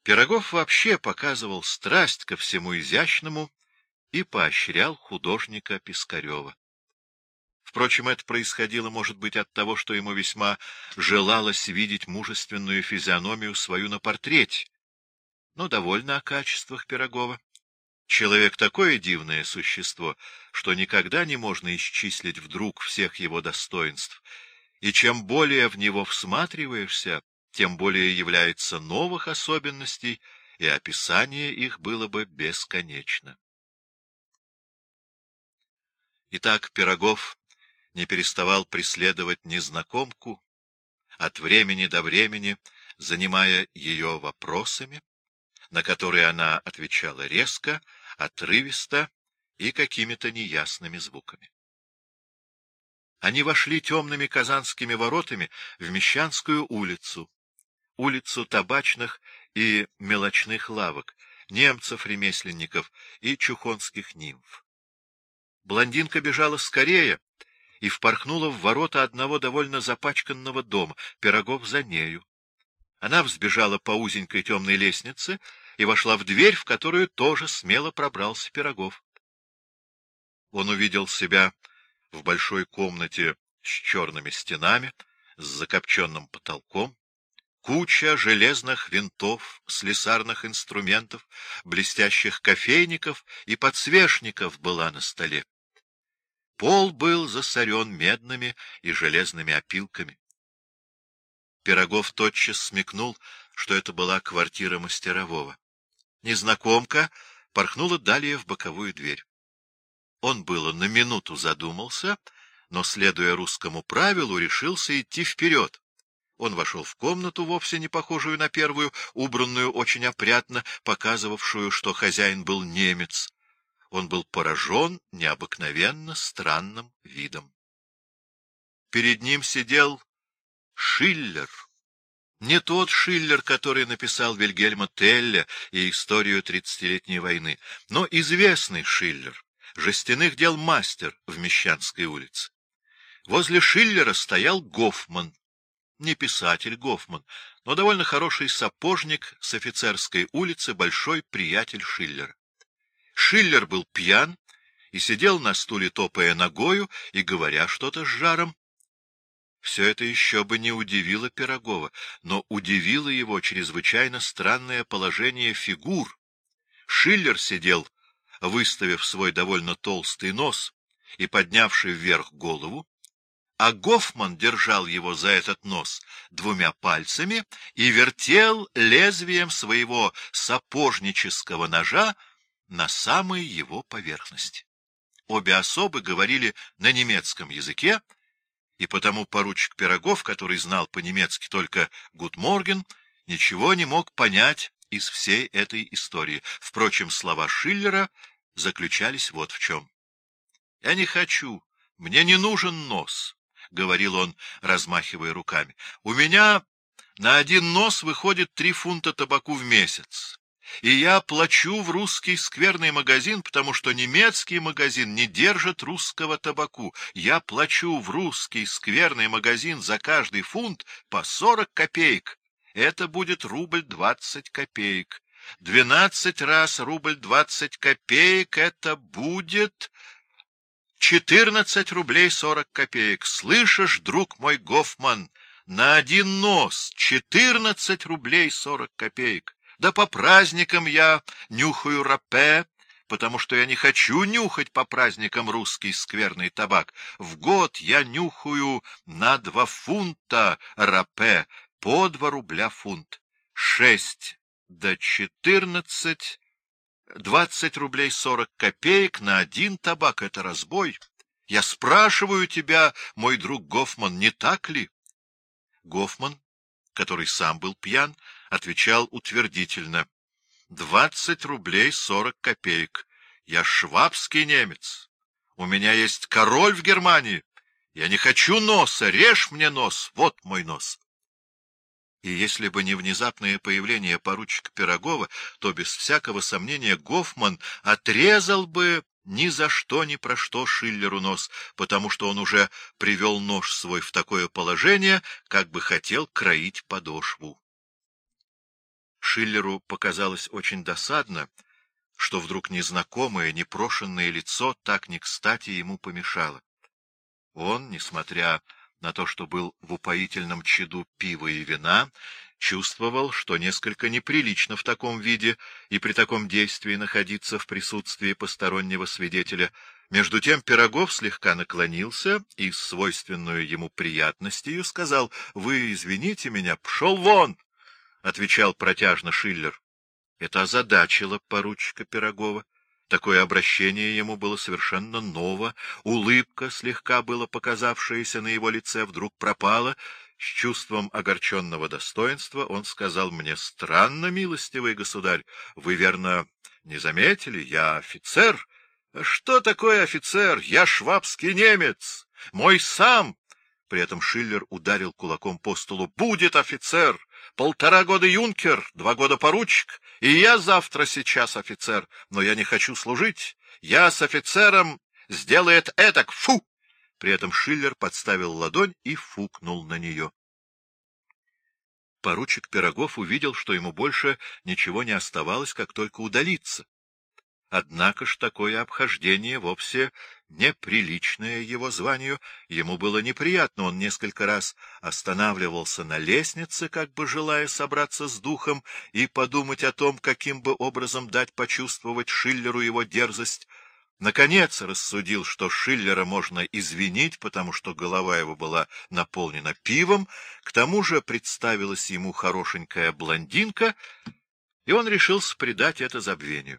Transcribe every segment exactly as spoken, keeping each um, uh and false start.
Пирогов вообще показывал страсть ко всему изящному и поощрял художника Пискарева. Впрочем, это происходило, может быть, от того, что ему весьма желалось видеть мужественную физиономию свою на портрете. Но довольно о качествах Пирогова. Человек — такое дивное существо, что никогда не можно исчислить вдруг всех его достоинств, и чем более в него всматриваешься, тем более является новых особенностей, и описание их было бы бесконечно. Итак, Пирогов не переставал преследовать незнакомку, от времени до времени занимая ее вопросами, на которые она отвечала резко, отрывисто и какими-то неясными звуками. Они вошли темными казанскими воротами в Мещанскую улицу, улицу табачных и мелочных лавок, немцев-ремесленников и чухонских нимф. Блондинка бежала скорее и впорхнула в ворота одного довольно запачканного дома, Пирогов за нею. Она взбежала по узенькой темной лестнице и вошла в дверь, в которую тоже смело пробрался Пирогов. Он увидел себя в большой комнате с черными стенами, с закопченным потолком. Куча железных винтов, слесарных инструментов, блестящих кофейников и подсвечников была на столе. Пол был засорен медными и железными опилками. Пирогов тотчас смекнул, что это была квартира мастерового. Незнакомка порхнула далее в боковую дверь. Он было на минуту задумался, но, следуя русскому правилу, решился идти вперед. Он вошел в комнату, вовсе не похожую на первую, убранную очень опрятно, показывавшую, что хозяин был немец. Он был поражен необыкновенно странным видом. Перед ним сидел Шиллер. Не тот Шиллер, который написал Вильгельма Телля и историю тридцатилетней войны, но известный Шиллер, жестяных дел мастер в Мещанской улице. Возле Шиллера стоял Гофман. Не писатель Гофман, но довольно хороший сапожник с Офицерской улицы, большой приятель Шиллера. Шиллер был пьян и сидел на стуле, топая ногою и говоря что-то с жаром. Все это еще бы не удивило Пирогова, но удивило его чрезвычайно странное положение фигур. Шиллер сидел, выставив свой довольно толстый нос и поднявший вверх голову, а Гофман держал его за этот нос двумя пальцами и вертел лезвием своего сапожнического ножа на самой его поверхности. Обе особы говорили на немецком языке, и потому поручик Пирогов, который знал по-немецки только «Гут морген», ничего не мог понять из всей этой истории. Впрочем, слова Шиллера заключались вот в чем. «Я не хочу, мне не нужен нос», — говорил он, размахивая руками. «У меня на один нос выходит три фунта табаку в месяц, и я плачу в русский скверный магазин, потому что немецкий магазин не держит русского табаку. Я плачу в русский скверный магазин за каждый фунт по сорок копеек. Это будет рубль двадцать копеек. Двенадцать раз рубль двадцать копеек — это будет четырнадцать рублей сорок копеек. Слышишь, друг мой Гофман, на один нос четырнадцать рублей сорок копеек. Да по праздникам я нюхаю рапе, потому что я не хочу нюхать по праздникам русский скверный табак. В год я нюхаю на два фунта рапе, по два рубля фунт. Шесть до четырнадцать, двадцать рублей сорок копеек на один табак — это разбой. Я спрашиваю тебя, мой друг Гофман, не так ли? Гофман, который сам был пьян, отвечал утвердительно. Двадцать рублей сорок копеек. Я швабский немец. У меня есть король в Германии. Я не хочу носа. Режь мне нос. Вот мой нос. И если бы не внезапное появление поручика Пирогова, то без всякого сомнения Гофман отрезал бы ни за что, ни про что Шиллеру нос, потому что он уже привел нож свой в такое положение, как бы хотел кроить подошву. Шиллеру показалось очень досадно, что вдруг незнакомое, непрошенное лицо так не кстати ему помешало. Он, несмотря на то, что был в упоительном чаду пива и вина, чувствовал, что несколько неприлично в таком виде и при таком действии находиться в присутствии постороннего свидетеля. Между тем Пирогов слегка наклонился и с свойственную ему приятностью сказал: — Вы извините меня, пшел вон! — отвечал протяжно Шиллер. Это озадачило поручика Пирогова. Такое обращение ему было совершенно ново, улыбка, слегка было показавшаяся на его лице, вдруг пропала. С чувством огорченного достоинства он сказал: — Мне странно, милостивый государь, вы, верно, не заметили, я офицер. — Что такое офицер? Я швабский немец, мой сам. При этом Шиллер ударил кулаком по столу. — Будет офицер! Полтора года юнкер, два года поручик, и я завтра сейчас офицер, но я не хочу служить. Я с офицером сделает этак, фу! При этом Шиллер подставил ладонь и фукнул на нее. Поручик Пирогов увидел, что ему больше ничего не оставалось, как только удалиться. Однако ж такое обхождение вовсе неприличное его званию. Ему было неприятно, он несколько раз останавливался на лестнице, как бы желая собраться с духом и подумать о том, каким бы образом дать почувствовать Шиллеру его дерзость. Наконец рассудил, что Шиллера можно извинить, потому что голова его была наполнена пивом, к тому же представилась ему хорошенькая блондинка, и он решился предать это забвению.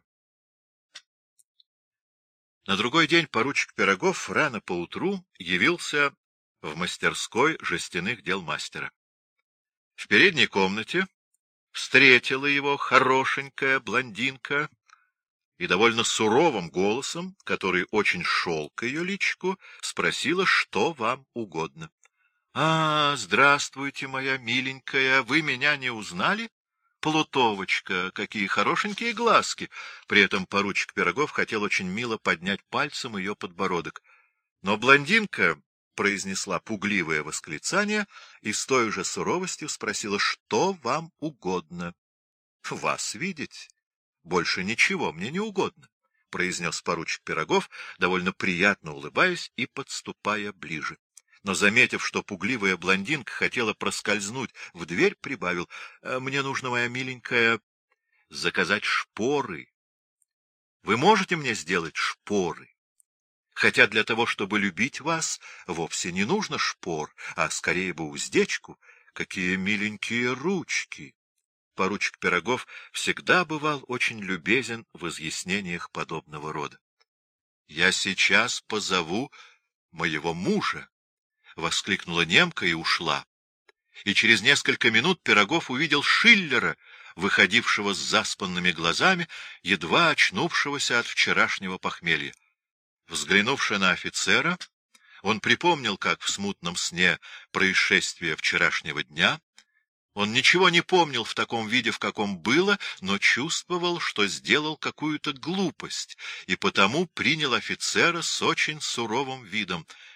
На другой день поручик Пирогов рано поутру явился в мастерской жестяных дел мастера. В передней комнате встретила его хорошенькая блондинка и довольно суровым голосом, который очень шел к ее личику, спросила, что вам угодно. — А, здравствуйте, моя миленькая, вы меня не узнали? Плутовочка, какие хорошенькие глазки! При этом поручик Пирогов хотел очень мило поднять пальцем ее подбородок. Но блондинка произнесла пугливое восклицание и с той же суровостью спросила, что вам угодно. — Вас видеть? Больше ничего мне не угодно, — произнес поручик Пирогов, довольно приятно улыбаясь и подступая ближе. Но, заметив, что пугливая блондинка хотела проскользнуть в дверь, прибавил: — Мне нужно, моя миленькая, заказать шпоры. Вы можете мне сделать шпоры? Хотя для того, чтобы любить вас, вовсе не нужно шпор, а скорее бы уздечку. Какие миленькие ручки! Поручик Пирогов всегда бывал очень любезен в изъяснениях подобного рода. — Я сейчас позову моего мужа! — воскликнула немка и ушла. И через несколько минут Пирогов увидел Шиллера, выходившего с заспанными глазами, едва очнувшегося от вчерашнего похмелья. Взглянувши на офицера, он припомнил, как в смутном сне, происшествие вчерашнего дня. Он ничего не помнил в таком виде, в каком было, но чувствовал, что сделал какую-то глупость, и потому принял офицера с очень суровым видом. —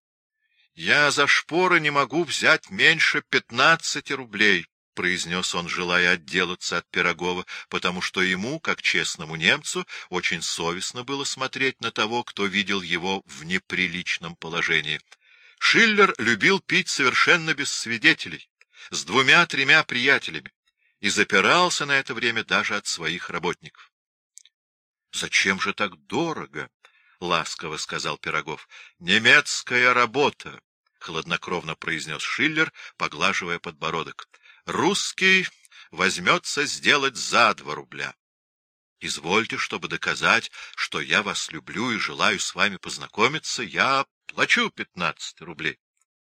Я за шпоры не могу взять меньше пятнадцати рублей, — произнес он, желая отделаться от Пирогова, потому что ему, как честному немцу, очень совестно было смотреть на того, кто видел его в неприличном положении. Шиллер любил пить совершенно без свидетелей, с двумя-тремя приятелями, и запирался на это время даже от своих работников. — Зачем же так дорого? — ласково сказал Пирогов. — Немецкая работа, — хладнокровно произнес Шиллер, поглаживая подбородок. — Русский возьмется сделать за два рубля. Извольте, чтобы доказать, что я вас люблю и желаю с вами познакомиться, я плачу пятнадцать рублей.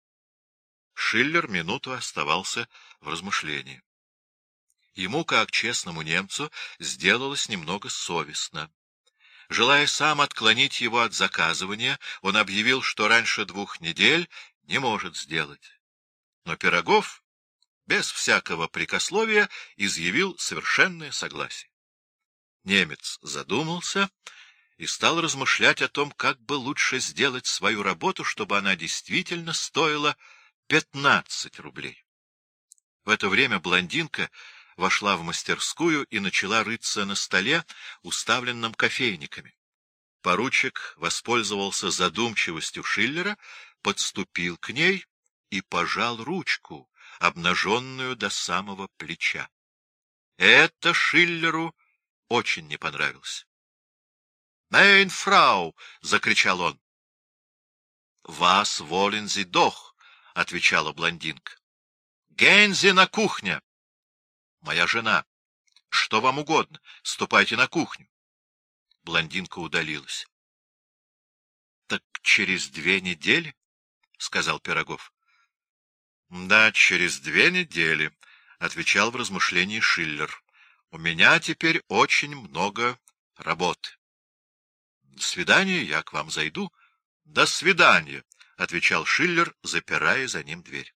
Шиллер минуту оставался в размышлении. Ему, как честному немцу, сделалось немного совестно. Желая сам отклонить его от заказывания, он объявил, что раньше двух недель не может сделать. Но Пирогов, без всякого прекословия, изъявил совершенное согласие. Немец задумался и стал размышлять о том, как бы лучше сделать свою работу, чтобы она действительно стоила пятнадцать рублей. В это время блондинка, вошла в мастерскую и начала рыться на столе, уставленном кофейниками. Поручик воспользовался задумчивостью Шиллера, подступил к ней и пожал ручку, обнаженную до самого плеча. Это Шиллеру очень не понравилось. «Мейн фрау!» — закричал он. «Вас волен зи дох!» — отвечала блондинка. «Гензи на кухню!» «Моя жена! Что вам угодно? Ступайте на кухню!» Блондинка удалилась. — Так через две недели? — сказал Пирогов. — Да, через две недели, — отвечал в размышлении Шиллер. — У меня теперь очень много работы. — До свидания, я к вам зайду. — До свидания, — отвечал Шиллер, запирая за ним дверь.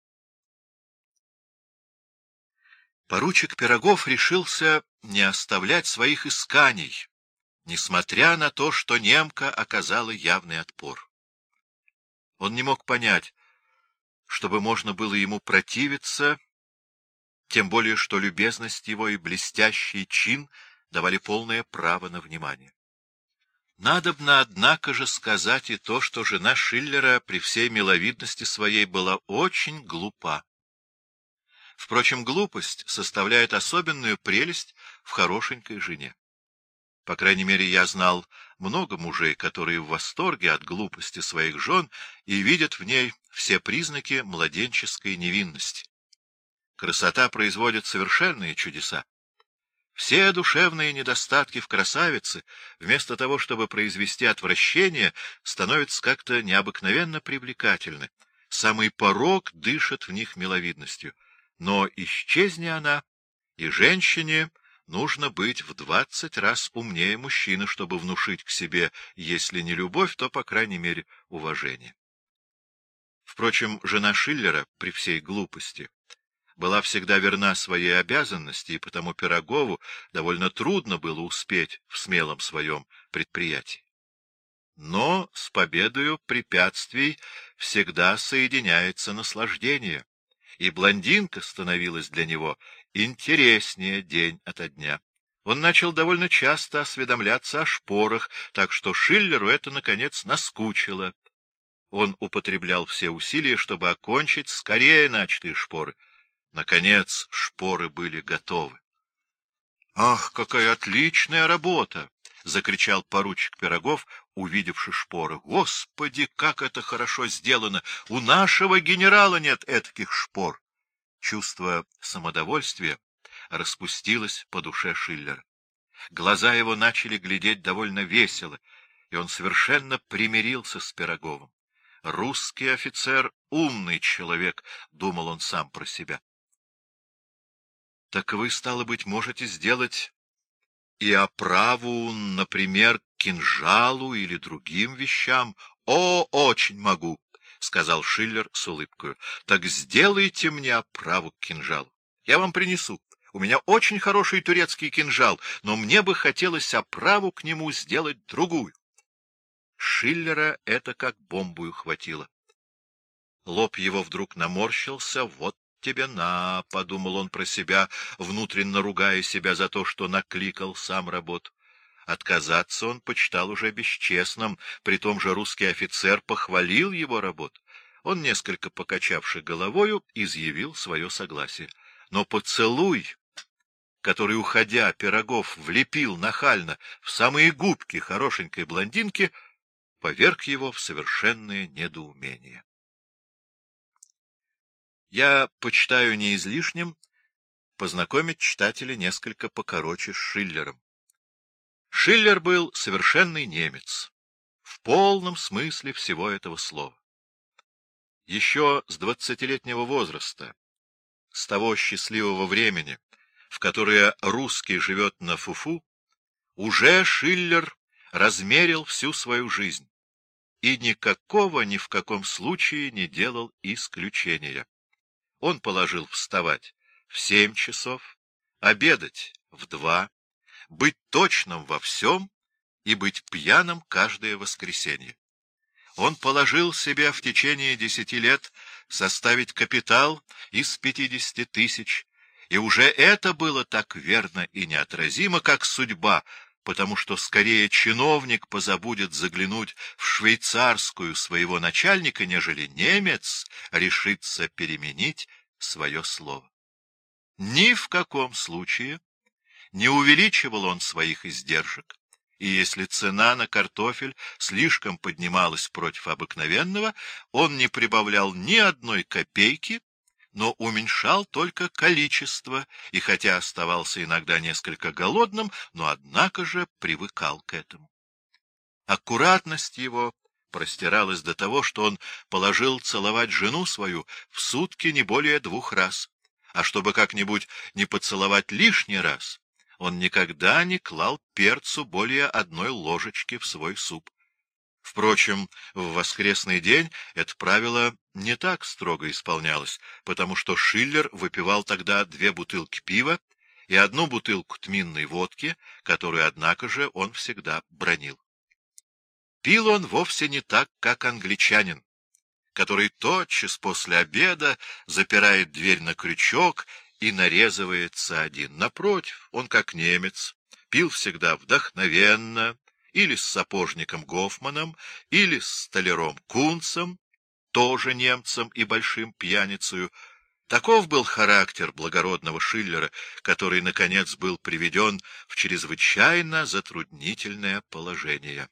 Поручик Пирогов решился не оставлять своих исканий, несмотря на то, что немка оказала явный отпор. Он не мог понять, чтобы можно было ему противиться, тем более что любезность его и блестящий чин давали полное право на внимание. Надобно, однако же, сказать и то, что жена Шиллера при всей миловидности своей была очень глупа. Впрочем, глупость составляет особенную прелесть в хорошенькой жене. По крайней мере, я знал много мужей, которые в восторге от глупости своих жен и видят в ней все признаки младенческой невинности. Красота производит совершенные чудеса. Все душевные недостатки в красавице, вместо того, чтобы произвести отвращение, становятся как-то необыкновенно привлекательны. Самый порок дышит в них миловидностью. Но исчезни она, и женщине нужно быть в двадцать раз умнее мужчины, чтобы внушить к себе, если не любовь, то, по крайней мере, уважение. Впрочем, жена Шиллера, при всей глупости, была всегда верна своей обязанности, и потому Пирогову довольно трудно было успеть в смелом своем предприятии. Но с победою препятствий всегда соединяется наслаждение, и блондинка становилась для него интереснее день ото дня. Он начал довольно часто осведомляться о шпорах, так что Шиллеру это, наконец, наскучило. Он употреблял все усилия, чтобы окончить скорее начатые шпоры. Наконец шпоры были готовы. — Ах, какая отличная работа! — закричал поручик Пирогов, увидевши шпоры. — Господи, как это хорошо сделано! У нашего генерала нет этаких шпор! Чувство самодовольствия распустилось по душе Шиллера. Глаза его начали глядеть довольно весело, и он совершенно примирился с Пироговым. Русский офицер — умный человек, — думал он сам про себя. — Так вы, стало быть, можете сделать и оправу, например, кинжалу или другим вещам? — О, очень могу! — сказал Шиллер с улыбкой. — Так сделайте мне оправу к кинжалу. Я вам принесу. У меня очень хороший турецкий кинжал, но мне бы хотелось оправу к нему сделать другую. Шиллера это как бомбу хватило. Лоб его вдруг наморщился. Вот тебе на, — подумал он про себя, внутренно ругая себя за то, что накликал сам работу. Отказаться он почитал уже бесчестным, при том же русский офицер похвалил его работу. Он, несколько покачавши головою, изъявил свое согласие. Но поцелуй, который, уходя, Пирогов влепил нахально в самые губки хорошенькой блондинки, поверг его в совершенное недоумение. Я почитаю не излишним познакомить читателя несколько покороче с Шиллером. Шиллер был совершенный немец, в полном смысле всего этого слова. Еще с двадцатилетнего возраста, с того счастливого времени, в которое русский живет на фуфу, уже Шиллер размерил всю свою жизнь и никакого ни в каком случае не делал исключения. Он положил вставать в семь часов, обедать в два, быть точным во всем и быть пьяным каждое воскресенье. Он положил себе в течение десяти лет составить капитал из пятидесяти тысяч И уже это было так верно и неотразимо, как судьба, потому что скорее чиновник позабудет заглянуть в швейцарскую своего начальника, нежели немец решится переменить свое слово. Ни в каком случае не увеличивал он своих издержек, и если цена на картофель слишком поднималась против обыкновенного, он не прибавлял ни одной копейки, но уменьшал только количество, и хотя оставался иногда несколько голодным, но однако же привыкал к этому. Аккуратность его простиралась до того, что он положил целовать жену свою в сутки не более двух раз, а чтобы как-нибудь не поцеловать лишний раз, он никогда не клал перцу более одной ложечки в свой суп. Впрочем, в воскресный день это правило не так строго исполнялось, потому что Шиллер выпивал тогда две бутылки пива и одну бутылку тминной водки, которую, однако же, он всегда бранил. Пил он вовсе не так, как англичанин, который тотчас после обеда запирает дверь на крючок и нарезывается один. Напротив, он, как немец, пил всегда вдохновенно, или с сапожником Гофманом, или с столяром Кунцем, тоже немцем и большим пьяницею. Таков был характер благородного Шиллера, который, наконец, был приведен в чрезвычайно затруднительное положение.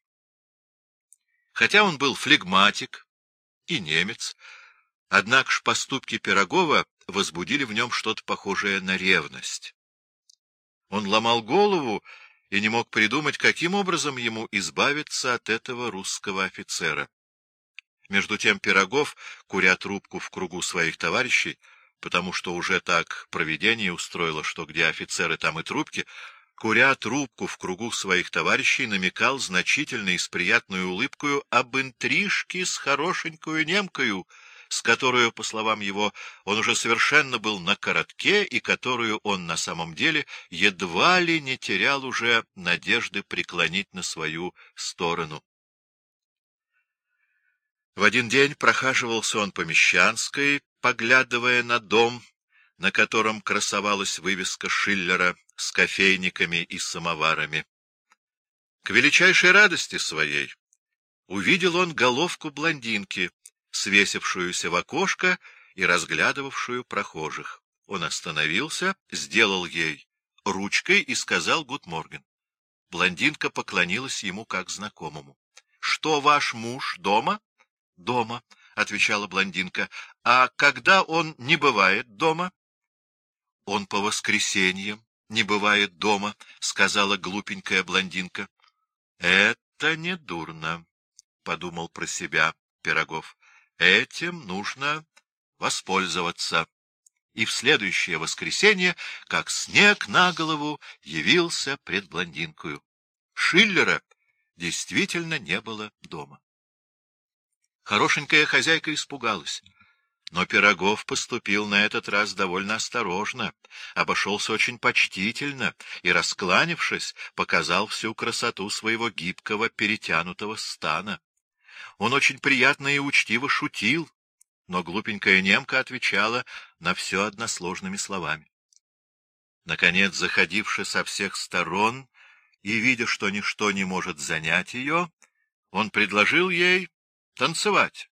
Хотя он был флегматик и немец, однако ж поступки Пирогова возбудили в нем что-то похожее на ревность. Он ломал голову и не мог придумать, каким образом ему избавиться от этого русского офицера. Между тем Пирогов, куря трубку в кругу своих товарищей, потому что уже так провидение устроило, что где офицеры, там и трубки, куря трубку в кругу своих товарищей, намекал значительно и с приятной улыбкою об интрижке с хорошенькою немкою, с которую, по словам его, он уже совершенно был на коротке и которую он на самом деле едва ли не терял уже надежды преклонить на свою сторону. В один день прохаживался он по Мещанской, поглядывая на дом, на котором красовалась вывеска Шиллера с кофейниками и самоварами. К величайшей радости своей увидел он головку блондинки, свесившуюся в окошко и разглядывавшую прохожих. Он остановился, сделал ей ручкой и сказал «Гуд-морген». Блондинка поклонилась ему как знакомому. — Что, ваш муж дома? — Дома, — отвечала блондинка. — А когда он не бывает дома? — Он по воскресеньям не бывает дома, — сказала глупенькая блондинка. — Это не дурно, — подумал про себя Пирогов. Этим нужно воспользоваться. И в следующее воскресенье, как снег на голову, явился пред блондинкою. Шиллера действительно не было дома. Хорошенькая хозяйка испугалась, но Пирогов поступил на этот раз довольно осторожно, обошелся очень почтительно и, раскланившись, показал всю красоту своего гибкого перетянутого стана. Он очень приятно и учтиво шутил, но глупенькая немка отвечала на все односложными словами. Наконец, заходивши со всех сторон и видя, что ничто не может занять ее, он предложил ей танцевать.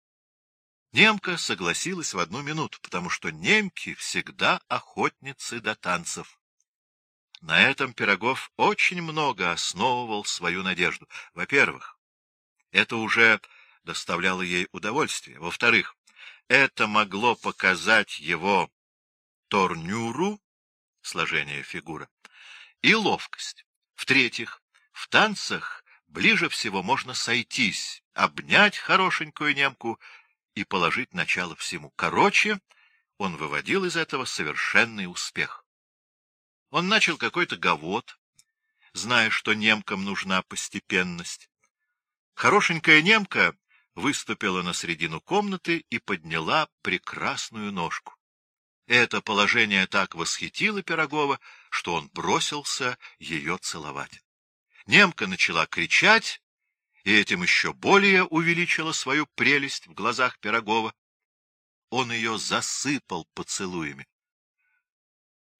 Немка согласилась в одну минуту, потому что немки всегда охотницы до танцев. На этом Пирогов очень много основывал свою надежду. Во-первых, это уже доставляло ей удовольствие. Во-вторых, это могло показать его торнюру, сложение фигуры, и ловкость. В-третьих, в танцах ближе всего можно сойтись, обнять хорошенькую немку и положить начало всему. Короче, он выводил из этого совершенный успех. Он начал какой-то гавот, зная, что немкам нужна постепенность. Хорошенькая немка выступила на середину комнаты и подняла прекрасную ножку. Это положение так восхитило Пирогова, что он бросился ее целовать. Немка начала кричать, и этим еще более увеличила свою прелесть в глазах Пирогова. Он ее засыпал поцелуями.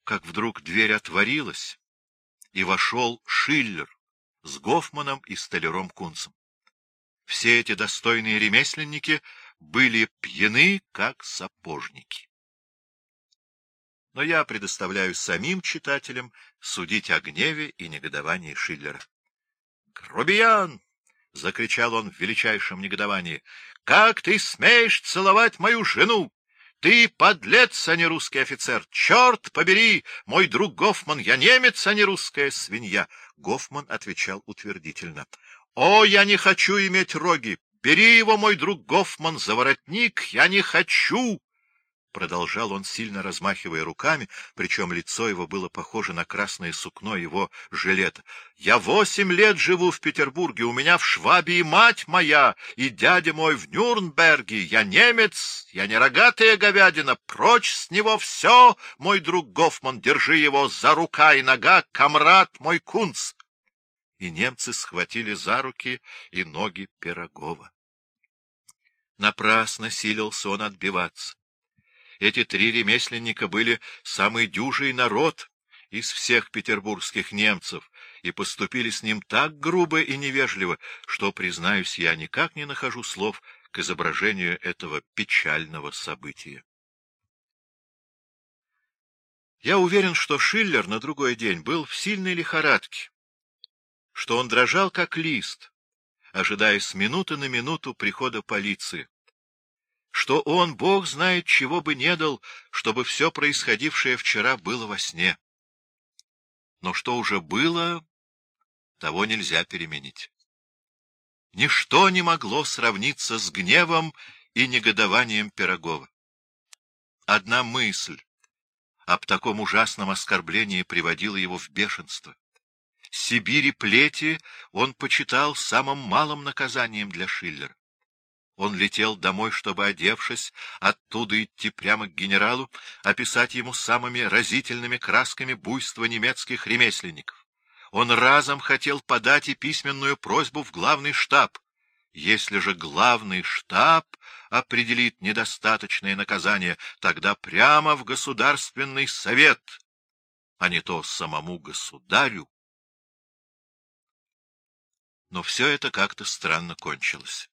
как вдруг дверь отворилась, и вошел Шиллер с Гофманом и столяром Кунцем. Все эти достойные ремесленники были пьяны, как сапожники. Но я предоставляю самим читателям судить о гневе и негодовании Шиллера. «Грубиян!» — закричал он в величайшем негодовании. «Как ты смеешь целовать мою жену? Ты подлец, а не русский офицер! Черт побери! Мой друг Гофман, я немец, а не русская свинья!» Гофман отвечал утвердительно. «О, я не хочу иметь роги! Бери его, мой друг Гофман, за воротник! Я не хочу!» Продолжал он, сильно размахивая руками, причем лицо его было похоже на красное сукно его жилета. «Я восемь лет живу в Петербурге, у меня в Швабии мать моя, и дядя мой в Нюрнберге. Я немец, я не рогатая говядина. Прочь с него все, мой друг Гофман, держи его за рука и нога, комрад мой Кунц!» И немцы схватили за руки и ноги Пирогова. Напрасно силился он отбиваться. Эти три ремесленника были самый дюжий народ из всех петербургских немцев и поступили с ним так грубо и невежливо, что, признаюсь, я никак не нахожу слов к изображению этого печального события. Я уверен, что Шиллер на другой день был в сильной лихорадке, что он дрожал как лист, ожидая с минуты на минуту прихода полиции, что он, Бог знает, чего бы не дал, чтобы все происходившее вчера было во сне. Но что уже было, того нельзя переменить. Ничто не могло сравниться с гневом и негодованием Пирогова. Одна мысль об таком ужасном оскорблении приводила его в бешенство. Сибирь и плети он почитал самым малым наказанием для Шиллера. Он летел домой, чтобы, одевшись, оттуда идти прямо к генералу, описать ему самыми разительными красками буйство немецких ремесленников. Он разом хотел подать и письменную просьбу в главный штаб. Если же главный штаб определит недостаточное наказание, тогда прямо в Государственный совет, а не то самому государю. Но все это как-то странно кончилось.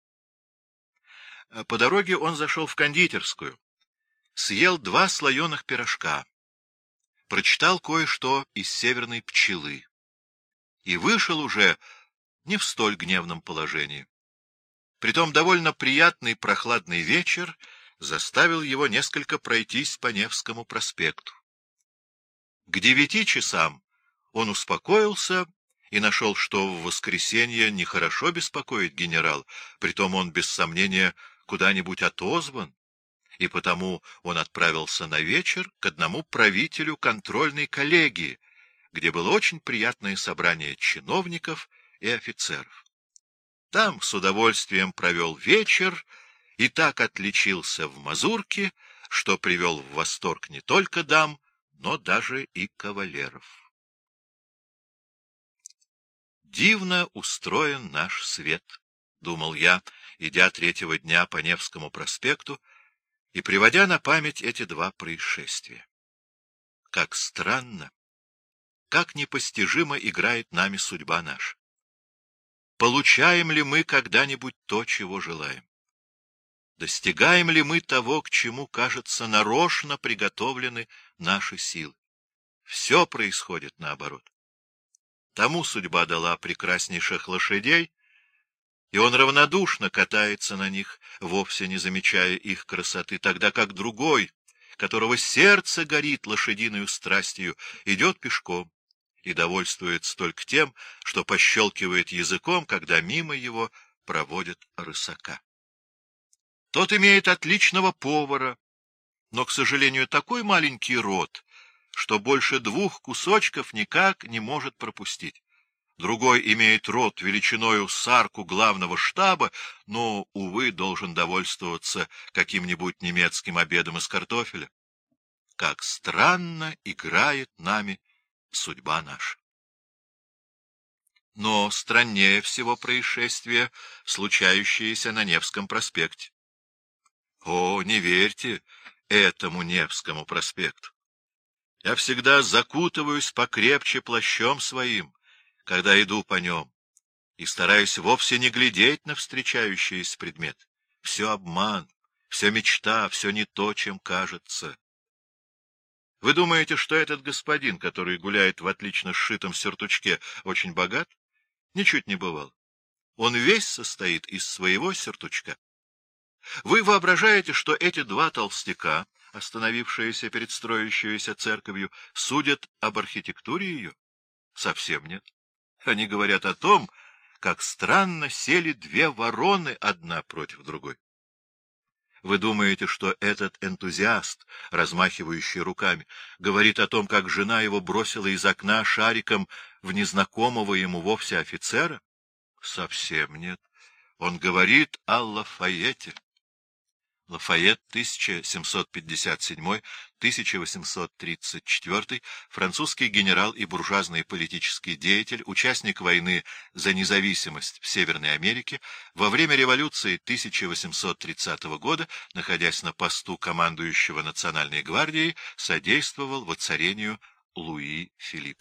По дороге он зашел в кондитерскую, съел два слоеных пирожка, прочитал кое-что из «Северной пчелы» и вышел уже не в столь гневном положении. Притом довольно приятный прохладный вечер заставил его несколько пройтись по Невскому проспекту. К девяти часам он успокоился и нашел, что в воскресенье нехорошо беспокоить генерал, притом он, без сомнения, куда-нибудь отозван, и потому он отправился на вечер к одному правителю контрольной коллегии, где было очень приятное собрание чиновников и офицеров. Там с удовольствием провел вечер и так отличился в мазурке, что привел в восторг не только дам, но даже и кавалеров. Дивно устроен наш свет, — думал я, идя третьего дня по Невскому проспекту и приводя на память эти два происшествия. Как странно, как непостижимо играет нами судьба наша. Получаем ли мы когда-нибудь то, чего желаем? Достигаем ли мы того, к чему, кажется, нарочно приготовлены наши силы? Все происходит наоборот. Тому судьба дала прекраснейших лошадей, и он равнодушно катается на них, вовсе не замечая их красоты, тогда как другой, которого сердце горит лошадиную страстью, идет пешком и довольствуется только тем, что пощелкивает языком, когда мимо его проводят рысака. Тот имеет отличного повара, но, к сожалению, такой маленький рот, что больше двух кусочков никак не может пропустить. Другой имеет рот величиною с арку главного штаба, но, увы, должен довольствоваться каким-нибудь немецким обедом из картофеля. Как странно играет нами судьба наша. Но страннее всего происшествия, случающиеся на Невском проспекте. О, не верьте этому Невскому проспекту! Я всегда закутываюсь покрепче плащом своим, когда иду по нем, и стараюсь вовсе не глядеть на встречающийся предмет. Все обман, все мечта, все не то, чем кажется. Вы думаете, что этот господин, который гуляет в отлично сшитом сюртучке, очень богат? Ничуть не бывал. Он весь состоит из своего сюртучка. Вы воображаете, что эти два толстяка, остановившиеся перед строящейся церковью, судят об архитектуре ее? Совсем нет. Они говорят о том, как странно сели две вороны одна против другой. Вы думаете, что этот энтузиаст, размахивающий руками, говорит о том, как жена его бросила из окна шариком в незнакомого ему вовсе офицера? Совсем нет. Он говорит о Лафайете. Лафайет, тысяча семьсот пятьдесят седьмой — тысяча восемьсот тридцать четвёртый, французский генерал и буржуазный политический деятель, участник войны за независимость в Северной Америке, во время революции тысяча восемьсот тридцатого года, находясь на посту командующего Национальной гвардией, содействовал воцарению Луи Филиппа.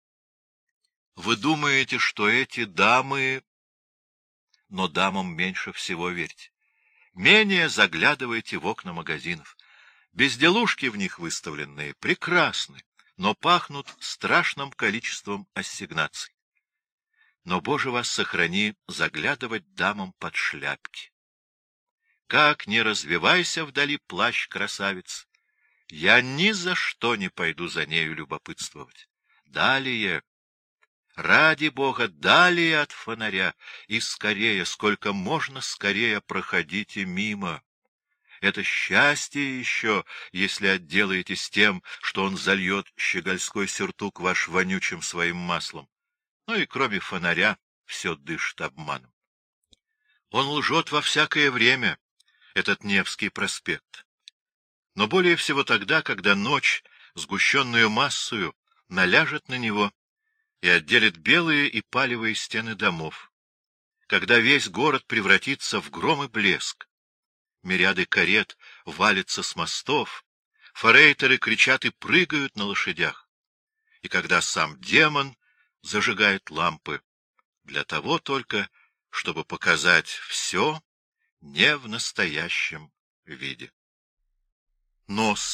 Вы думаете, что эти дамы... Но дамам меньше всего верьте. Менее заглядывайте в окна магазинов. Безделушки в них выставленные прекрасны, но пахнут страшным количеством ассигнаций. Но, Боже вас сохрани, заглядывать дамам под шляпки. Как не развивайся вдали плащ красавиц, я ни за что не пойду за нею любопытствовать. Далее... Ради Бога, далее от фонаря, и скорее, сколько можно скорее проходите мимо. Это счастье еще, если отделаетесь тем, что он зальет щегольской сюртук ваш вонючим своим маслом. Ну и кроме фонаря все дышит обманом. Он лжет во всякое время, этот Невский проспект. Но более всего тогда, когда ночь, сгущенную массою, наляжет на него и отделит белые и палевые стены домов, когда весь город превратится в гром и блеск. Мириады карет валятся с мостов, форейтеры кричат и прыгают на лошадях, и когда сам демон зажигает лампы, для того только, чтобы показать все не в настоящем виде. Нос